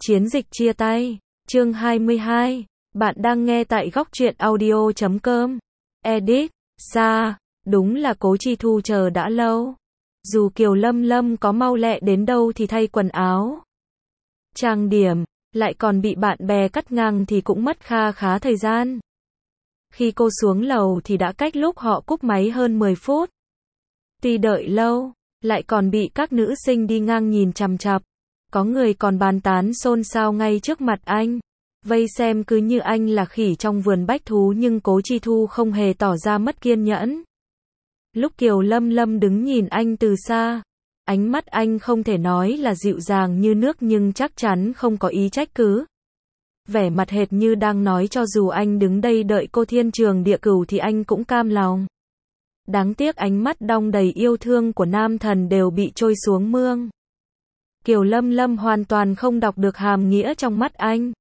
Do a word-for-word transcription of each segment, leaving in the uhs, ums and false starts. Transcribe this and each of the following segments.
Chiến dịch chia tay, chương hai mươi hai, bạn đang nghe tại góc truyện audio chấm com. Edit, Sa, đúng là Cố Chi Thu chờ đã lâu. Dù Kiều Lâm Lâm có mau lẹ đến đâu thì thay quần áo, trang điểm, lại còn bị bạn bè cắt ngang thì cũng mất kha khá thời gian. Khi cô xuống lầu thì đã cách lúc họ cúp máy hơn mười phút. Tuy đợi lâu, lại còn bị các nữ sinh đi ngang nhìn chằm chằm. Có người còn bàn tán xôn xao ngay trước mặt anh. Vây xem cứ như anh là khỉ trong vườn bách thú, nhưng Cố Chi Thu không hề tỏ ra mất kiên nhẫn. Lúc Kiều Lâm Lâm đứng nhìn anh từ xa, ánh mắt anh không thể nói là dịu dàng như nước nhưng chắc chắn không có ý trách cứ. Vẻ mặt hệt như đang nói cho dù anh đứng đây đợi cô thiên trường địa cửu thì anh cũng cam lòng. Đáng tiếc ánh mắt đong đầy yêu thương của nam thần đều bị trôi xuống mương. Kiều Lâm Lâm hoàn toàn không đọc được hàm nghĩa trong mắt anh.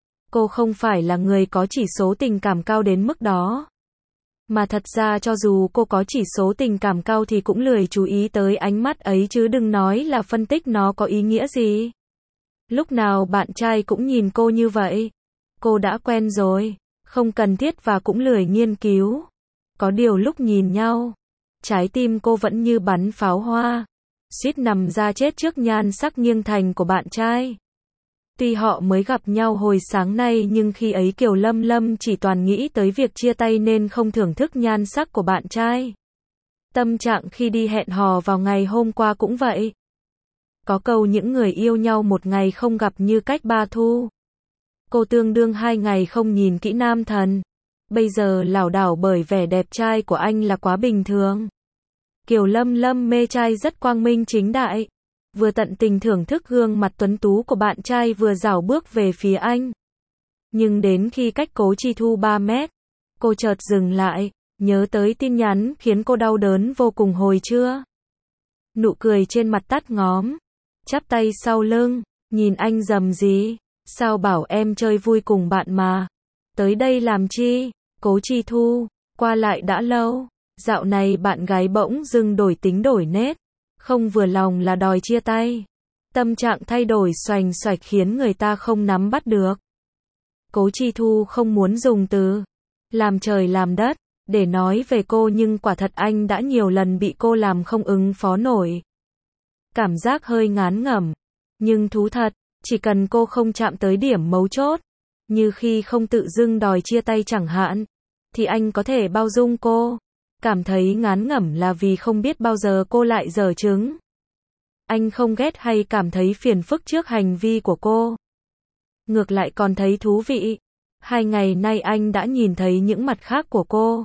Cô không phải là người có chỉ số tình cảm cao đến mức đó. Mà thật ra cho dù cô có chỉ số tình cảm cao thì cũng lười chú ý tới ánh mắt ấy, chứ đừng nói là phân tích nó có ý nghĩa gì. Lúc nào bạn trai cũng nhìn cô như vậy. Cô đã quen rồi, không cần thiết và cũng lười nghiên cứu. Có điều lúc nhìn nhau, trái tim cô vẫn như bắn pháo hoa, suýt nằm ra chết trước nhan sắc nghiêng thành của bạn trai. Tuy họ mới gặp nhau hồi sáng nay nhưng khi ấy Kiều Lâm Lâm chỉ toàn nghĩ tới việc chia tay nên không thưởng thức nhan sắc của bạn trai. Tâm trạng khi đi hẹn hò vào ngày hôm qua cũng vậy. Có câu những người yêu nhau một ngày không gặp như cách ba thu. Cô tương đương hai ngày không nhìn kỹ nam thần. Bây giờ lảo đảo bởi vẻ đẹp trai của anh là quá bình thường. Kiều Lâm Lâm mê trai rất quang minh chính đại. Vừa tận tình thưởng thức gương mặt tuấn tú của bạn trai vừa rảo bước về phía anh. Nhưng đến khi cách Cố Chi Thu ba mét, cô chợt dừng lại, nhớ tới tin nhắn khiến cô đau đớn vô cùng hồi trưa. Nụ cười trên mặt tắt ngóm, chắp tay sau lưng, nhìn anh rầm rì, sao bảo em chơi vui cùng bạn mà. Tới đây làm chi? Cố Chi Thu, qua lại đã lâu, dạo này bạn gái bỗng dưng đổi tính đổi nết, không vừa lòng là đòi chia tay. Tâm trạng thay đổi xoành xoạch khiến người ta không nắm bắt được. Cố Chi Thu không muốn dùng từ làm trời làm đất để nói về cô, nhưng quả thật anh đã nhiều lần bị cô làm không ứng phó nổi. Cảm giác hơi ngán ngẩm, nhưng thú thật, chỉ cần cô không chạm tới điểm mấu chốt, như khi không tự dưng đòi chia tay chẳng hạn, thì anh có thể bao dung cô. Cảm thấy ngán ngẩm là vì không biết bao giờ cô lại giở trứng. Anh không ghét hay cảm thấy phiền phức trước hành vi của cô. Ngược lại còn thấy thú vị. Hai ngày nay anh đã nhìn thấy những mặt khác của cô.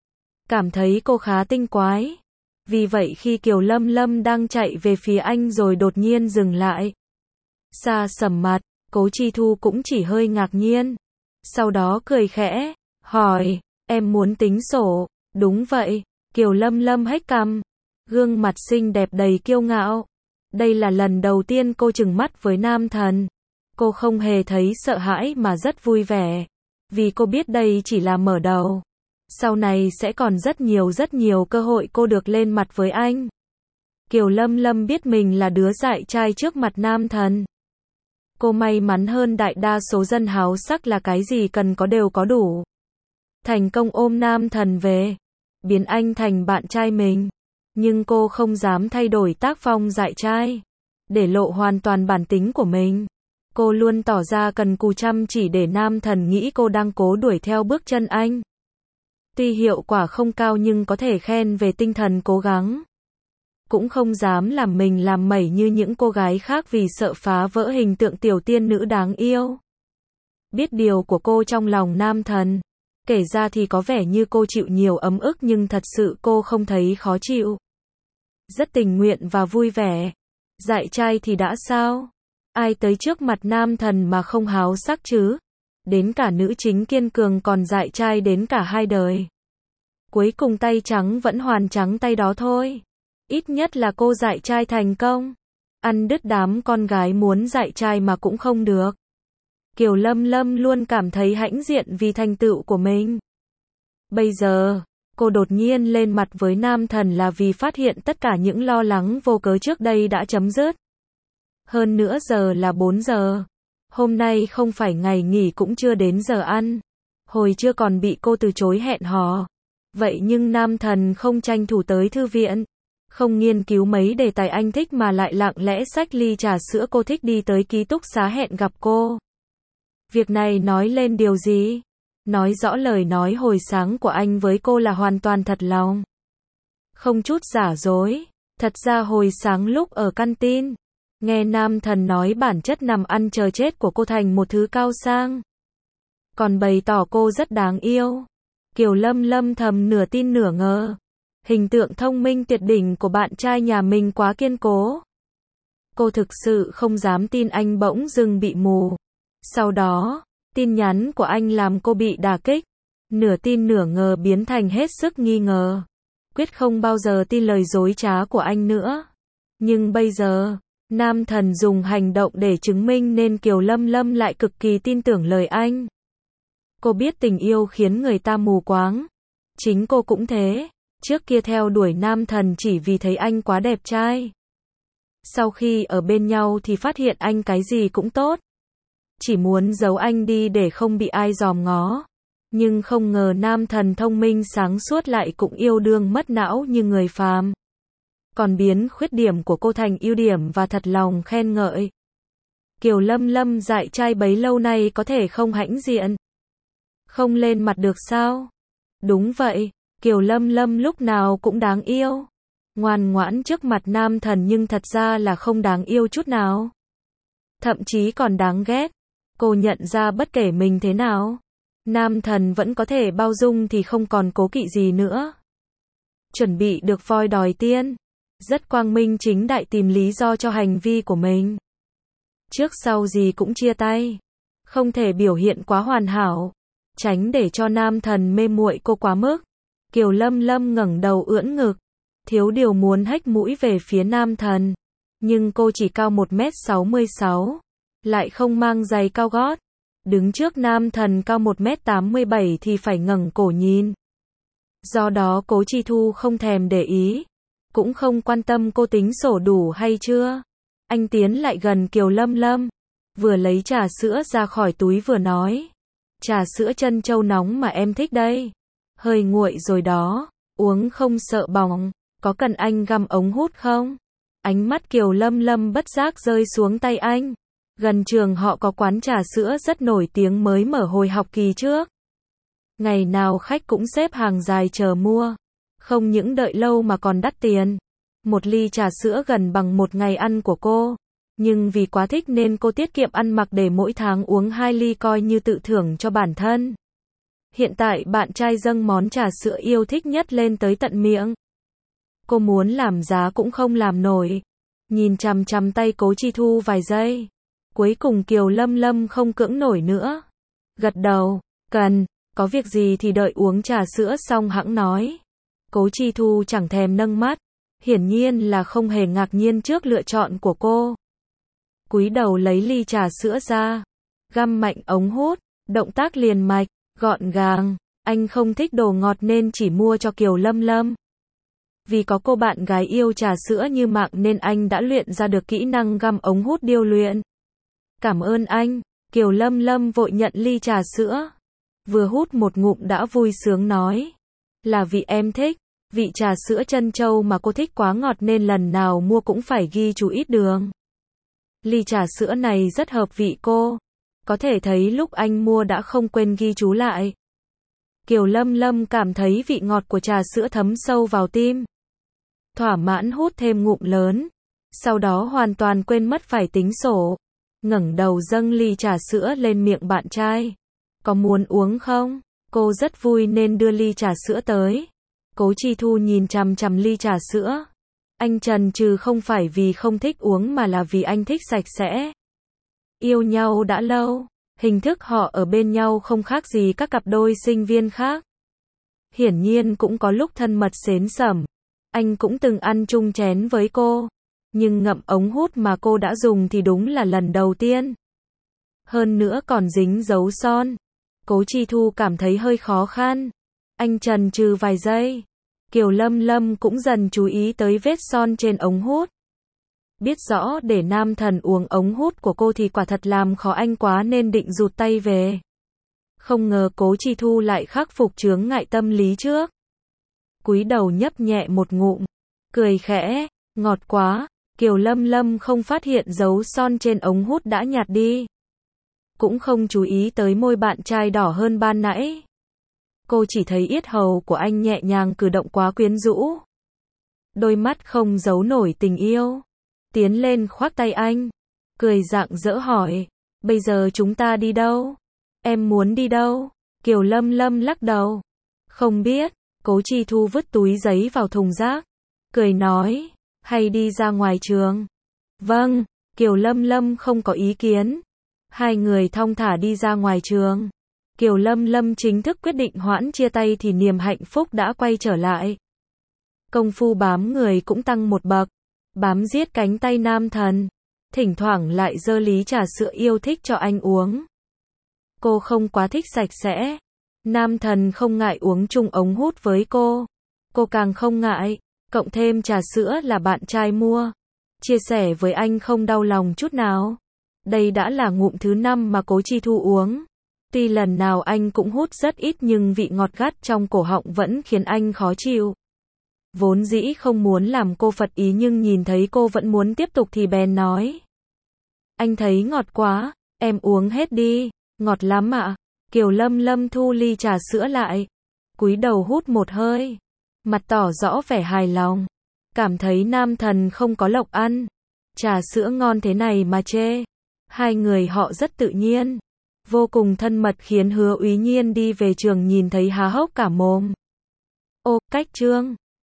Cảm thấy cô khá tinh quái. Vì vậy khi Kiều Lâm Lâm đang chạy về phía anh rồi đột nhiên dừng lại. Sa sầm mặt, Cố Chi Thu cũng chỉ hơi ngạc nhiên. Sau đó cười khẽ, hỏi, em muốn tính sổ? Đúng vậy, Kiều Lâm Lâm hếch cằm, gương mặt xinh đẹp đầy kiêu ngạo. Đây là lần đầu tiên cô trừng mắt với nam thần. Cô không hề thấy sợ hãi mà rất vui vẻ, vì cô biết đây chỉ là mở đầu. Sau này sẽ còn rất nhiều rất nhiều cơ hội cô được lên mặt với anh. Kiều Lâm Lâm biết mình là đứa dại trai trước mặt nam thần. Cô may mắn hơn đại đa số dân háo sắc là cái gì cần có đều có đủ. Thành công ôm nam thần về, biến anh thành bạn trai mình. Nhưng cô không dám thay đổi tác phong dại trai, để lộ hoàn toàn bản tính của mình. Cô luôn tỏ ra cần cù chăm chỉ để nam thần nghĩ cô đang cố đuổi theo bước chân anh. Tuy hiệu quả không cao nhưng có thể khen về tinh thần cố gắng. Cũng không dám làm mình làm mẩy như những cô gái khác vì sợ phá vỡ hình tượng tiểu tiên nữ đáng yêu. Biết điều của cô trong lòng nam thần. Kể ra thì có vẻ như cô chịu nhiều ấm ức nhưng thật sự cô không thấy khó chịu. Rất tình nguyện và vui vẻ. Dại trai thì đã sao? Ai tới trước mặt nam thần mà không háo sắc chứ? Đến cả nữ chính kiên cường còn dại trai đến cả hai đời. Cuối cùng tay trắng vẫn hoàn trắng tay đó thôi. Ít nhất là cô dại trai thành công. Ăn đứt đám con gái muốn dại trai mà cũng không được. Kiều Lâm Lâm luôn cảm thấy hãnh diện vì thành tựu của mình. Bây giờ, cô đột nhiên lên mặt với nam thần là vì phát hiện tất cả những lo lắng vô cớ trước đây đã chấm dứt. Hơn nữa giờ là bốn giờ. Hôm nay không phải ngày nghỉ cũng chưa đến giờ ăn. Hồi chưa còn bị cô từ chối hẹn hò. Vậy nhưng nam thần không tranh thủ tới thư viện. Không nghiên cứu mấy đề tài anh thích mà lại lặng lẽ xách ly trà sữa cô thích đi tới ký túc xá hẹn gặp cô. Việc này nói lên điều gì? Nói rõ lời nói hồi sáng của anh với cô là hoàn toàn thật lòng. Không chút giả dối. Thật ra hồi sáng lúc ở căn tin, nghe nam thần nói bản chất nằm ăn chờ chết của cô thành một thứ cao sang. Còn bày tỏ cô rất đáng yêu. Kiều Lâm Lâm thầm nửa tin nửa ngờ. Hình tượng thông minh tuyệt đỉnh của bạn trai nhà mình quá kiên cố. Cô thực sự không dám tin anh bỗng dưng bị mù. Sau đó, tin nhắn của anh làm cô bị đả kích. Nửa tin nửa ngờ biến thành hết sức nghi ngờ. Quyết không bao giờ tin lời dối trá của anh nữa. Nhưng bây giờ, nam thần dùng hành động để chứng minh nên Kiều Lâm Lâm lại cực kỳ tin tưởng lời anh. Cô biết tình yêu khiến người ta mù quáng. Chính cô cũng thế. Trước kia theo đuổi nam thần chỉ vì thấy anh quá đẹp trai. Sau khi ở bên nhau thì phát hiện anh cái gì cũng tốt. Chỉ muốn giấu anh đi để không bị ai dòm ngó. Nhưng không ngờ nam thần thông minh sáng suốt lại cũng yêu đương mất não như người phàm. Còn biến khuyết điểm của cô thành ưu điểm và thật lòng khen ngợi. Kiều Lâm Lâm dại trai bấy lâu nay có thể không hãnh diện. Không lên mặt được sao? Đúng vậy, Kiều Lâm Lâm lúc nào cũng đáng yêu. Ngoan ngoãn trước mặt nam thần nhưng thật ra là không đáng yêu chút nào. Thậm chí còn đáng ghét. Cô nhận ra bất kể mình thế nào, nam thần vẫn có thể bao dung thì không còn cố kỵ gì nữa. Chuẩn bị được voi đòi tiên. Rất quang minh chính đại tìm lý do cho hành vi của mình. Trước sau gì cũng chia tay. Không thể biểu hiện quá hoàn hảo. Tránh để cho nam thần mê muội cô quá mức. Kiều Lâm Lâm ngẩng đầu ưỡn ngực. Thiếu điều muốn hếch mũi về phía nam thần. Nhưng cô chỉ cao một mét sáu mươi sáu. Lại không mang giày cao gót. Đứng trước nam thần cao một mét tám mươi bảy thì phải ngẩng cổ nhìn. Do đó Cố Chi Thu không thèm để ý. Cũng không quan tâm cô tính sổ đủ hay chưa. Anh tiến lại gần Kiều Lâm Lâm. Vừa lấy trà sữa ra khỏi túi vừa nói. Trà sữa trân châu nóng mà em thích đây. Hơi nguội rồi đó. Uống không sợ bỏng. Có cần anh găm ống hút không? Ánh mắt Kiều Lâm Lâm bất giác rơi xuống tay anh. Gần trường họ có quán trà sữa rất nổi tiếng mới mở hồi học kỳ trước. Ngày nào khách cũng xếp hàng dài chờ mua. Không những đợi lâu mà còn đắt tiền. Một ly trà sữa gần bằng một ngày ăn của cô. Nhưng vì quá thích nên cô tiết kiệm ăn mặc để mỗi tháng uống hai ly coi như tự thưởng cho bản thân. Hiện tại bạn trai dâng món trà sữa yêu thích nhất lên tới tận miệng. Cô muốn làm giá cũng không làm nổi. Nhìn chằm chằm tay Cố Chi Thu vài giây. Cuối cùng Kiều Lâm Lâm không cưỡng nổi nữa. Gật đầu, cần, có việc gì thì đợi uống trà sữa xong hẵng nói. Cố Chi Thu chẳng thèm nâng mắt. Hiển nhiên là không hề ngạc nhiên trước lựa chọn của cô. Cúi đầu lấy ly trà sữa ra. Găm mạnh ống hút. Động tác liền mạch, gọn gàng. Anh không thích đồ ngọt nên chỉ mua cho Kiều Lâm Lâm. Vì có cô bạn gái yêu trà sữa như mạng nên anh đã luyện ra được kỹ năng găm ống hút điêu luyện. Cảm ơn anh. Kiều Lâm Lâm vội nhận ly trà sữa. Vừa hút một ngụm đã vui sướng nói. Là vì em thích. Vị trà sữa trân châu mà cô thích quá ngọt nên lần nào mua cũng phải ghi chú ít đường. Ly trà sữa này rất hợp vị cô. Có thể thấy lúc anh mua đã không quên ghi chú lại. Kiều Lâm Lâm cảm thấy vị ngọt của trà sữa thấm sâu vào tim. Thỏa mãn hút thêm ngụm lớn. Sau đó hoàn toàn quên mất phải tính sổ. Ngẩng đầu dâng ly trà sữa lên miệng bạn trai. Có muốn uống không? Cô rất vui nên đưa ly trà sữa tới. Cố Chi Thu nhìn chằm chằm ly trà sữa. Anh chần chừ không phải vì không thích uống mà là vì anh thích sạch sẽ. Yêu nhau đã lâu, hình thức họ ở bên nhau không khác gì các cặp đôi sinh viên khác. Hiển nhiên cũng có lúc thân mật xến xẩm. Anh cũng từng ăn chung chén với cô. Nhưng ngậm ống hút mà cô đã dùng thì đúng là lần đầu tiên. Hơn nữa còn dính dấu son. Cố Chi Thu cảm thấy hơi khó khăn. Anh chần chừ vài giây. Kiều Lâm Lâm cũng dần chú ý tới vết son trên ống hút. Biết rõ để nam thần uống ống hút của cô thì quả thật làm khó anh quá nên định rụt tay về. Không ngờ Cố Chi Thu lại khắc phục chướng ngại tâm lý trước. Cúi đầu nhấp nhẹ một ngụm, cười khẽ, ngọt quá. Kiều Lâm Lâm không phát hiện dấu son trên ống hút đã nhạt đi. Cũng không chú ý tới môi bạn trai đỏ hơn ban nãy. Cô chỉ thấy yết hầu của anh nhẹ nhàng cử động quá quyến rũ. Đôi mắt không giấu nổi tình yêu. Tiến lên khoác tay anh. Cười rạng rỡ hỏi. Bây giờ chúng ta đi đâu? Em muốn đi đâu? Kiều Lâm Lâm lắc đầu. Không biết. Cố Chi Thu vứt túi giấy vào thùng rác. Cười nói. Hay đi ra ngoài trường? Vâng. Kiều Lâm Lâm không có ý kiến. Hai người thong thả đi ra ngoài trường. Kiều Lâm Lâm chính thức quyết định hoãn chia tay thì niềm hạnh phúc đã quay trở lại. Công phu bám người cũng tăng một bậc. Bám giết cánh tay nam thần. Thỉnh thoảng lại dơ ly trà sữa yêu thích cho anh uống. Cô không quá thích sạch sẽ. Nam thần không ngại uống chung ống hút với cô. Cô càng không ngại. Cộng thêm trà sữa là bạn trai mua. Chia sẻ với anh không đau lòng chút nào. Đây đã là ngụm thứ năm mà Cố Chi Thu uống. Tuy lần nào anh cũng hút rất ít nhưng vị ngọt gắt trong cổ họng vẫn khiến anh khó chịu. Vốn dĩ không muốn làm cô phật ý nhưng nhìn thấy cô vẫn muốn tiếp tục thì bèn nói. Anh thấy ngọt quá, em uống hết đi, ngọt lắm ạ. Kiều Lâm Lâm thu ly trà sữa lại. Cúi đầu hút một hơi. Mặt tỏ rõ vẻ hài lòng. Cảm thấy nam thần không có lộc ăn. Trà sữa ngon thế này mà chê. Hai người họ rất tự nhiên. Vô cùng thân mật khiến Hứa Úy Nhiên đi về trường nhìn thấy há hốc cả mồm. Ô, cách trương.